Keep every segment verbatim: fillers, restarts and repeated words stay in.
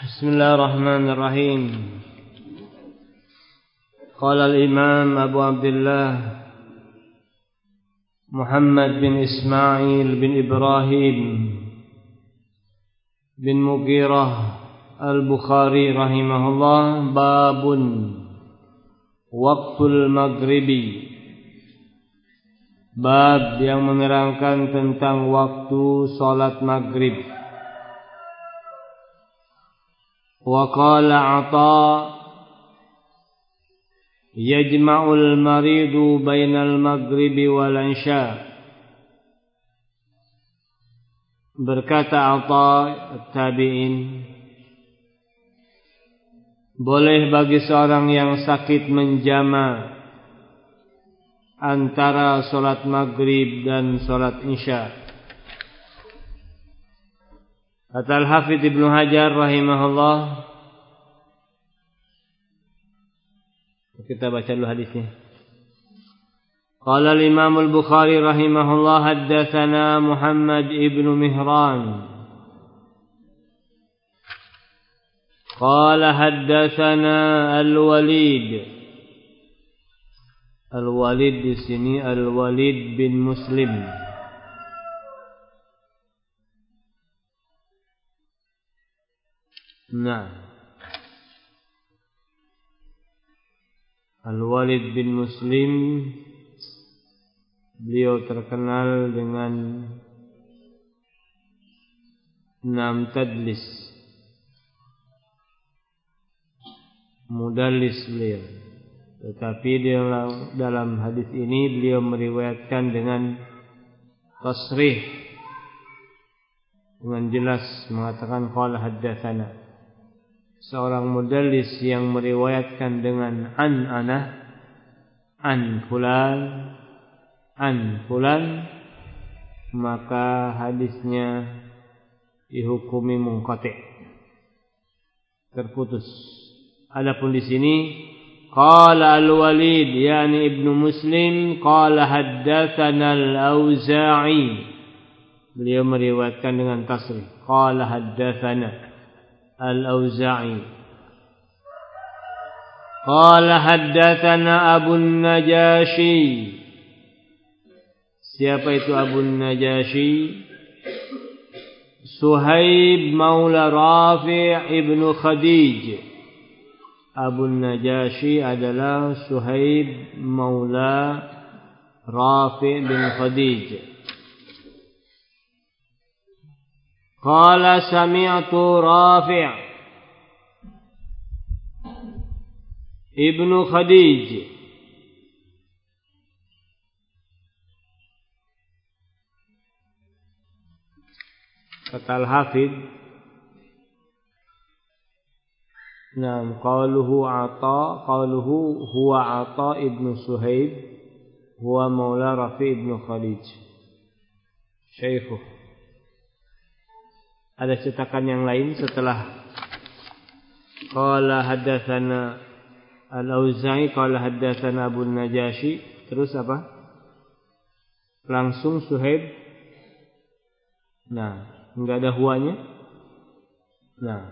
Bismillahirrahmanirrahim. Qala al-Imam Abu Abdullah Muhammad bin Ismail bin Ibrahim bin Mughirah al-Bukhari rahimahullah, babun waqtul maghribi, bab yang menerangkan tentang waktu salat maghrib. Wa qala Atha yajma'ul maridu bainal maghribi wal isya. Berkata Atha at-tabi'in, boleh bagi seorang yang sakit menjama antara salat maghrib dan salat isya. Kata Al-Hafidz Ibnu Hajar rahimahullah, kita baca dulu hadisnya. Qala al-Imam al-Bukhari rahimahullah, haddatsana Muhammad ibnu Mihran qala haddatsana al-Walid. Al-Walid di sini Al-Walid bin Muslim. Nah, Al-Walid bin Muslim, beliau terkenal dengan enam tadlis, mudallis beliau. Tetapi dalam, dalam hadis ini beliau meriwayatkan dengan tasrih, dengan jelas mengatakan qala haddatsana. Seorang mudallis yang meriwayatkan dengan an ana, an fulan, an fulan, maka hadisnya dihukumi munqati', terputus. Adapun di sini qala al-Walid yani Ibnu Muslim qala haddatsana al-Auza'i, beliau meriwayatkan dengan tasrih qala haddatsana al-Auza'i. Qala haddatsana Abu Najashi. Siapa itu Abu Najashi? Suhaib maula Rafi' ibnu Khadij. Abu Najashi adalah Suhaib maula Rafi' bin Khadij. Qala sami'tu Rafi' ibnu Khadij kata Al-Hafidz, nam qaluhu Atha, qaluhu huwa Atha ibnu Suhaib, huwa maula Rafi' ibnu Khadij syaikhuh. Ada cetakan yang lain setelah qala haddatsana al-Auza'i qala haddatsana Abu Najashi, terus apa? Langsung Suhaib. Nah, enggak ada huanya. Nah,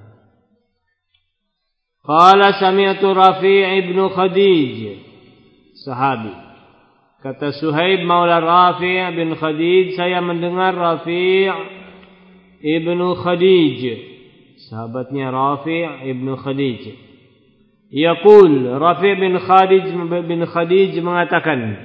qala sami'tu Rafi' ibnu Khadij, sahabi. Kata Suhaib maula Rafi' bin Khadij, saya mendengar Rafi' Ibnu Khadij, sahabatnya Rafi' Ibnu Khadij. Yaqul, Rafi' bin Khadij bin Khadij mengatakan,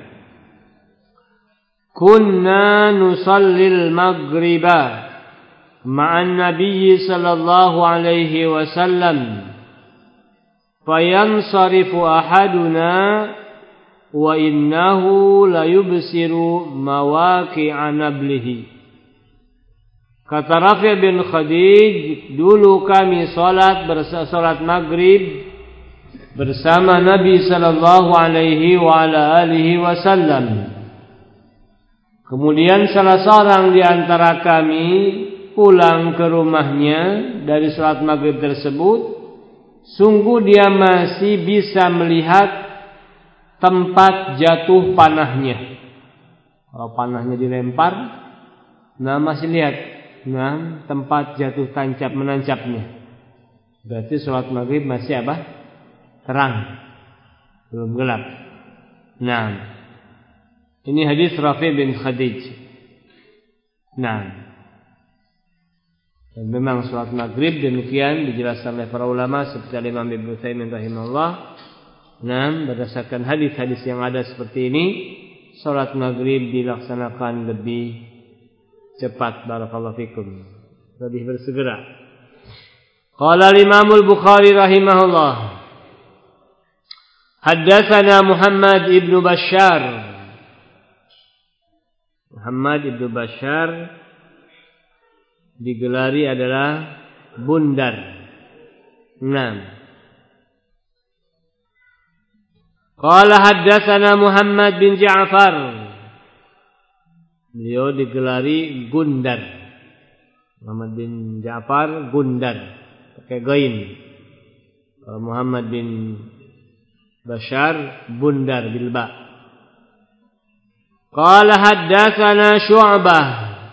kunna nusallil maghriba ma'an nabiyyi sallallahu alaihi wasallam fayansarifu ahaduna wa innahu la yubsiru mawaqi'a nablihi. Kata Rafi' bin Khadij, dulu kami salat bersalat maghrib bersama Nabi sallallahu alaihi wa ala alihi wasallam. Kemudian salah seorang di antara kami pulang ke rumahnya dari salat maghrib tersebut, sungguh dia masih bisa melihat tempat jatuh panahnya. Kalau panahnya dilempar, nah masih lihat. Nah, tempat jatuh tancap menancapnya. Berarti sholat maghrib masih apa? Terang, belum gelap. Nah, ini hadis Rafi bin Khadij. Nah, dan memang sholat maghrib demikian dijelaskan oleh para ulama seperti Imam Ibnu Utsaimin rahimahullah. Nah, berdasarkan hadis-hadis yang ada seperti ini, sholat maghrib dilaksanakan lebih cepat. Barakallahu fikum, lebih bersegera. Qala al-Imam al-Bukhari rahimahullah, haddatsana Muhammad ibn Bashar. Muhammad ibn Bashar digelari adalah Bundar. enam. Qala haddatsana Muhammad bin Ja'far. Beliau digelari Gundar. Muhammad bin Ja'far Gundar pakai ghain. Muhammad bin Bashar Bundar bil ba. Qala haddatsana Syu'bah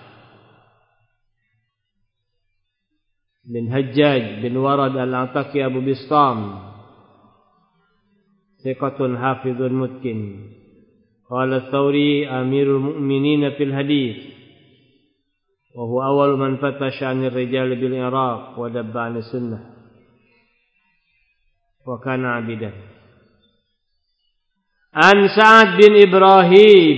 bin Hajjaj bin Warad al-Ataki Abu Bistam, thiqatun hafizun mutqin. Qala Thawri amirul mu'minin fil hadits, wa huwa awal man fatasha 'anil rijal bil Iraq wa dabba 'an sunnah wa kana 'abidan. An Sa'ad bin Ibrahim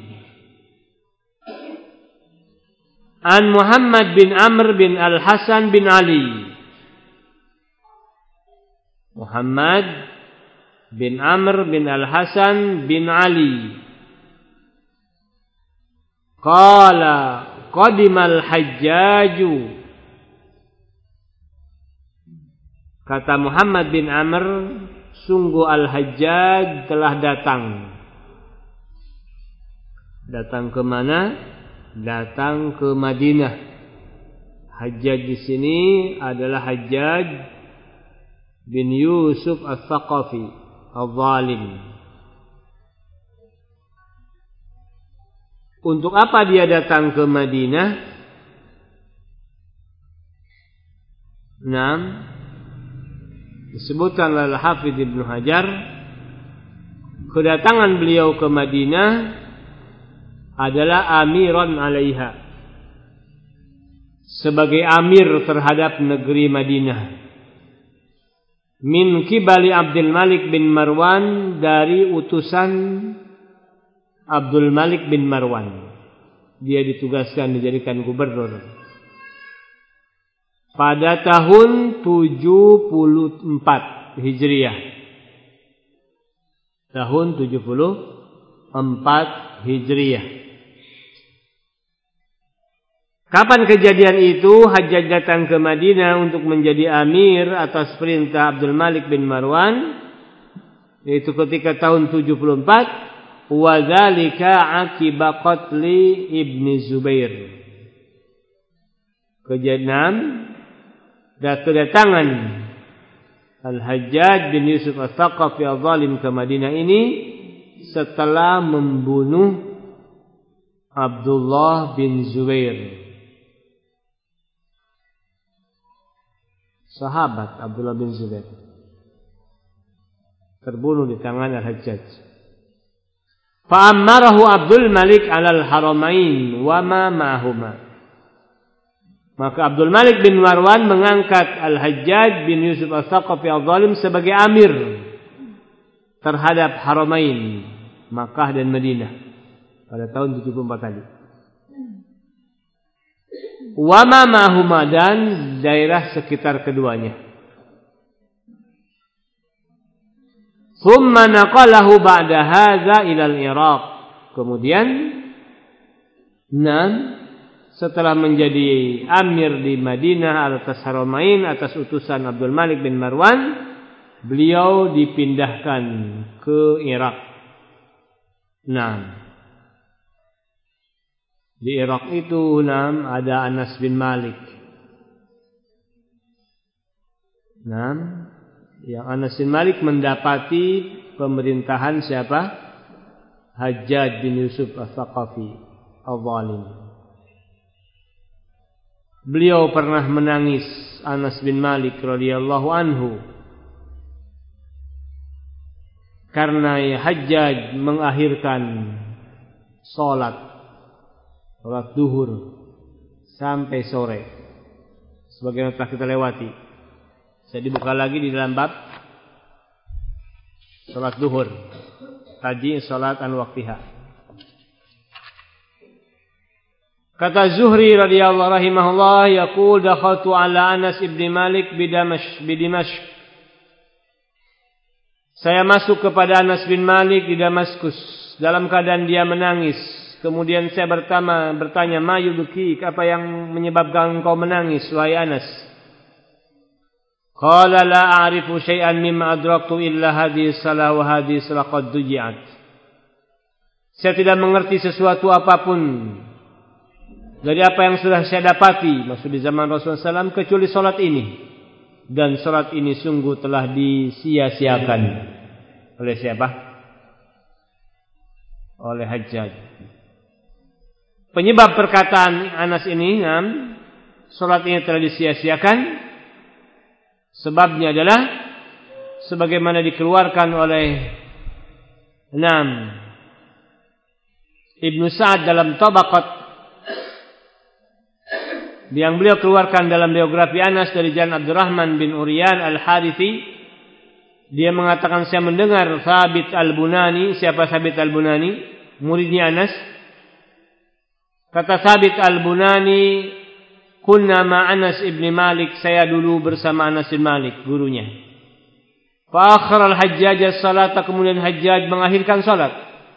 an Muhammad bin Amr bin Al-Hasan bin Ali. Muhammad bin Amr bin Al-Hasan bin Ali qala qadimal hajjaju. Kata Muhammad bin Amr, sungguh Al-Hajjaj telah datang. Datang ke mana? Datang ke Madinah. Hajjaj di sini adalah Hajjaj bin Yusuf Al-Thaqafi Al-Zalim. Untuk apa dia datang ke Madinah? enam. Disebutkan oleh Hafidz Ibnu Hajar, kedatangan beliau ke Madinah adalah amiran alaiha, sebagai amir terhadap negeri Madinah. Min kibali Abdul Malik bin Marwan, dari utusan Abdul Malik bin Marwan. Dia ditugaskan dijadikan gubernur pada tahun tujuh puluh empat Hijriah. Tahun tujuh puluh empat Hijriah. Kapan kejadian itu? Hajjaj datang ke Madinah untuk menjadi amir atas perintah Abdul Malik bin Marwan, yaitu ketika tahun tujuh puluh empat. Wa dzalika aqiba qatli Ibnu Zubair. Kejadian dan kedatangan Al-Hajjaj bin Yusuf Al-Thaqafi Al-Zalim ke Madinah ini setelah membunuh Abdullah bin Zubair, sahabat Abdullah bin Zubair, terbunuh di tangan Al-Hajjaj. Fa'ammarahu Abdul Malik alal haramain wa ma ma'huma. Maka Abdul Malik bin Marwan mengangkat Al-Hajjaj bin Yusuf Al-Thaqafi Al-Zalim sebagai amir terhadap haramain, Makkah dan Madinah, pada tahun tujuh puluh empat tadi. Wa ma ma'huma, dan daerah sekitar keduanya. Thumma naqalahu ba'da hadza ila al-Iraq. Kemudian enam, setelah menjadi amir di Madinah atas Haramain atas utusan Abdul Malik bin Marwan, beliau dipindahkan ke Irak. enam. Di Irak itu enam ada Anas bin Malik. enam. Yang Anas bin Malik mendapati pemerintahan siapa? Hajjaj bin Yusuf Al-Thaqafi Al-Zalim. beliau pernah menangis, Anas bin Malik radhiyallahu anhu, karena Hajjaj mengakhirkan salat salat duhur sampai sore. Sebagaimana telah kita lewati. Saya dibuka lagi di dalam bab salat duhur. Tadi salat an waqtiha. Kata Zuhri radhiyallahu rahimahullah, yaqul dakhaltu ala Anas ibn Malik bi Damashq bi Dimashq. Saya masuk kepada Anas bin Malik di Damaskus dalam keadaan dia menangis. Kemudian saya bertanya, bertanya, "Ma yubki, apa yang menyebabkan engkau menangis, wahai Anas?" Qala la a'rifu syai'an mimma adraktu illa hadhihi salah wa hadhihi salah qad duji'at. Saya tidak mengerti sesuatu apapun dari apa yang sudah saya dapati, maksud di zaman Rasulullah sallallahu alaihi wasallam, kecuali salat ini. Dan salat ini sungguh telah disia-siakan oleh siapa? Oleh Hajjaj. Penyebab perkataan Anas ini, enam, salat ini telah disia-siakan, sebabnya adalah sebagaimana dikeluarkan oleh enam Ibnu Sa'ad dalam Tabaqat, yang beliau keluarkan dalam biografi Anas dari jalan Abdurrahman bin Uriyan Al-Harithi. Dia mengatakan, saya mendengar Thabit Al-Bunani. Siapa Thabit Al-Bunani? Muridnya Anas. Kata Thabit Al-Bunani, kunna ma Anas ibn Malik, saya dulu bersama Anas bin Malik, gurunya. Fa akhara al-Hajjaj as-salata, kemudian Hajjaj mengakhirkan salat.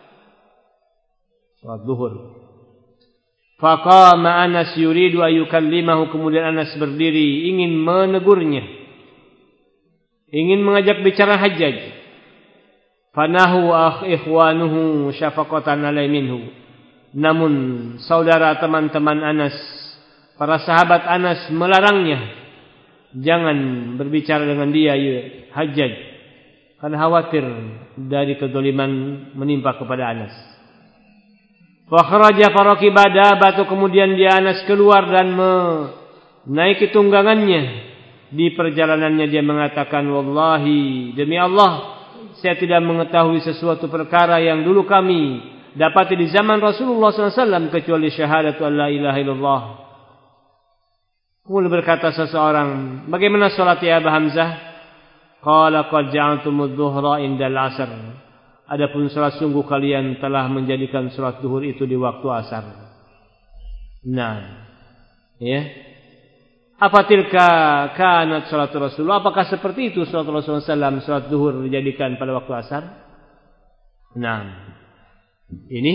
Salat zuhur. Faqama Anas yuridu ayukallimahu, kemudian Anas berdiri ingin menegurnya, ingin mengajak bicara Hajjaj. Fanahu akh ikhwanuhu syafaqatan alai minhu, namun saudara teman-teman Anas, para sahabat Anas melarangnya, jangan berbicara dengan dia ya Hajjaj, karena khawatir dari kezaliman menimpa kepada Anas. Fa kharaja faraqiba dabatu, kemudian dia Anas keluar dan menaiki tunggangannya. Di perjalanannya dia mengatakan, wallahi, demi Allah, saya tidak mengetahui sesuatu perkara yang dulu kami dapati di zaman Rasulullah sallallahu alaihi wasallam kecuali syahadatu la ilaha illallah. Kemudian berkata seseorang, bagaimana salat ya Abu Hamzah? Qala qad ja'altumudz dhuhra indal 'asr. Adapun salat sungguh kalian telah menjadikan salat zuhur itu di waktu asar. Nah, ya. Apa tilka kanat salat Rasulullah? Apakah seperti itu salat Rasulullah sallallahu alaihi wasallam, salat zuhur dijadikan pada waktu asar? Nah, ini.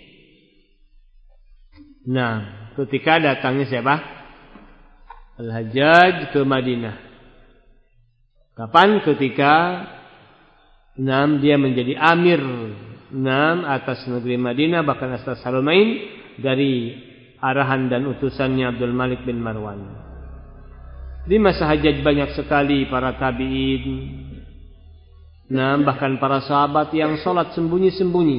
Nah, ketika datangnya siapa? Al-Hajjaj ke Madinah. Kapan? Ketika enam dia menjadi amir enam atas negeri Madinah, bahkan atas Haramain, dari arahan dan utusannya Abdul Malik bin Marwan. Di masa Hajjaj banyak sekali para tabi'in, enam bahkan para sahabat yang sholat sembunyi-sembunyi.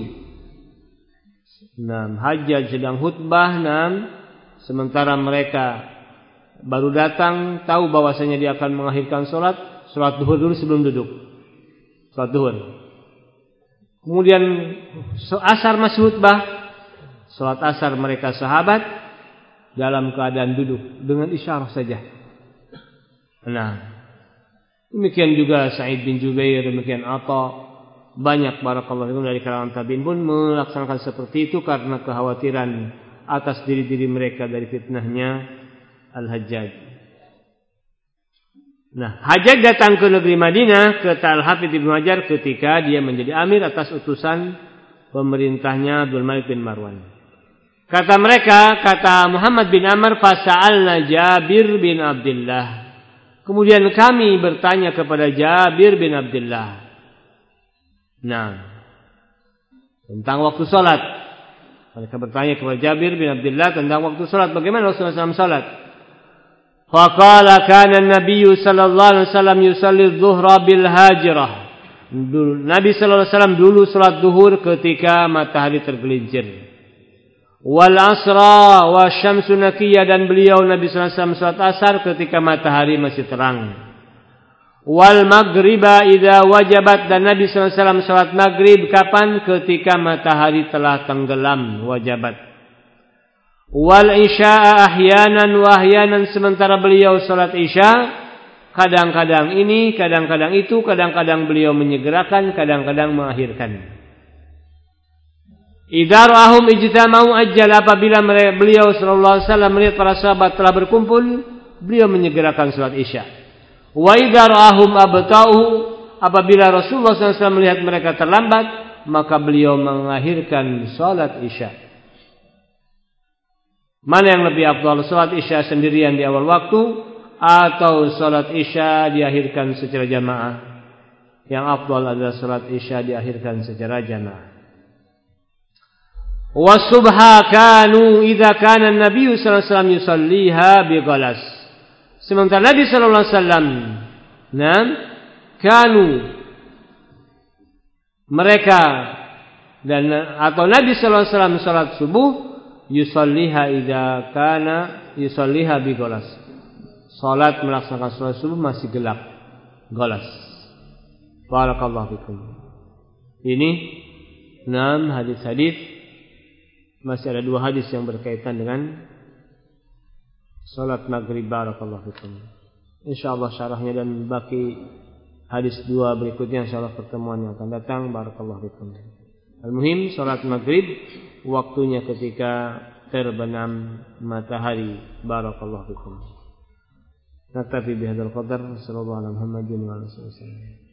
Enam Hajjaj sedang khutbah, enam sementara mereka baru datang, tahu bahwasanya dia akan mengakhirkan sholat, sholat duhur dulu sebelum duduk. Salat zuhur. Kemudian asar masih khutbah. Salat asar mereka sahabat dalam keadaan duduk dengan isyarah saja. Nah, demikian juga Sa'id bin Jubair, demikian Atha, banyak barakallahu fikum dari kalangan tabi'in pun melaksanakan seperti itu karena kekhawatiran atas diri-diri mereka dari fitnahnya Al-Hajjaj. Nah, Hajjaj datang ke negeri Madinah ke Al-Hafidz Ibnu Hajar ketika dia menjadi amir atas utusan pemerintahnya Abdul Malik bin Marwan. Kata mereka, kata Muhammad bin Amr, fasa'alna Jabir bin Abdullah. Kemudian kami bertanya kepada Jabir bin Abdullah. Nah, tentang waktu salat. Mereka bertanya kepada Jabir bin Abdullah tentang waktu salat. Bagaimana Rasulullah sallallahu alaihi wasallam salat? Faqala kana an-nabiy sallallahu alaihi wasallam yusalli adh-dhuhra bil hajirah. Nabi sallallahu alaihi wasallam dulu salat zuhur ketika matahari tergelincir. Wal asra wa syamsu naqiyah, dan beliau Nabi sallallahu alaihi wasallam salat asar ketika matahari masih terang. Wal maghriba idza wajabat, dan Nabi sallallahu alaihi wasallam salat maghrib kapan? Ketika matahari telah tenggelam, wajabat. Wal isya'a ahyanan wa ahyanan, sementara beliau salat isya kadang-kadang ini, kadang-kadang itu, kadang-kadang beliau menyegerakan, kadang-kadang mengakhirkan. Idza ra'ahum ijtama'u ajjal, apabila beliau sallallahu alaihi wasallam melihat para sahabat telah berkumpul, beliau menyegerakan salat isya. Wa idza ra'ahum abta'u, apabila Rasulullah sallallahu alaihi wasallam melihat mereka terlambat, maka beliau mengakhirkan salat isya. Mana yang lebih afdal, salat isya sendirian di awal waktu atau salat isya diakhirkan secara jamaah? Yang afdal adalah salat isya diakhirkan secara jamaah. Wasubha kanu idza kana an-nabiy sallallahu alaihi wasallam yusalliha bi ghalas. Sementara Nabi sallallahu alaihi wasallam, nah, kanu mereka dan atau Nabi sallallahu alaihi wasallam salat subuh yusalliha idza kana yusalliha bi ghalas. Salat melaksanakan salat subuh masih gelap, ghalas. Barakallahu fikum. Ini enam hadis-hadis. Masih ada dua hadis yang berkaitan dengan salat maghrib. Barakallahu fikum. Insyaallah syarahnya dan baki hadis dua berikutnya insyaallah pertemuan yang akan datang. Barakallahu fikum. Al-muhim, salat maghrib waktunya ketika terbenam matahari. Barakallahu fikum. Naktafi bihadzal qadar. Sallallahu alaihi wa sallam.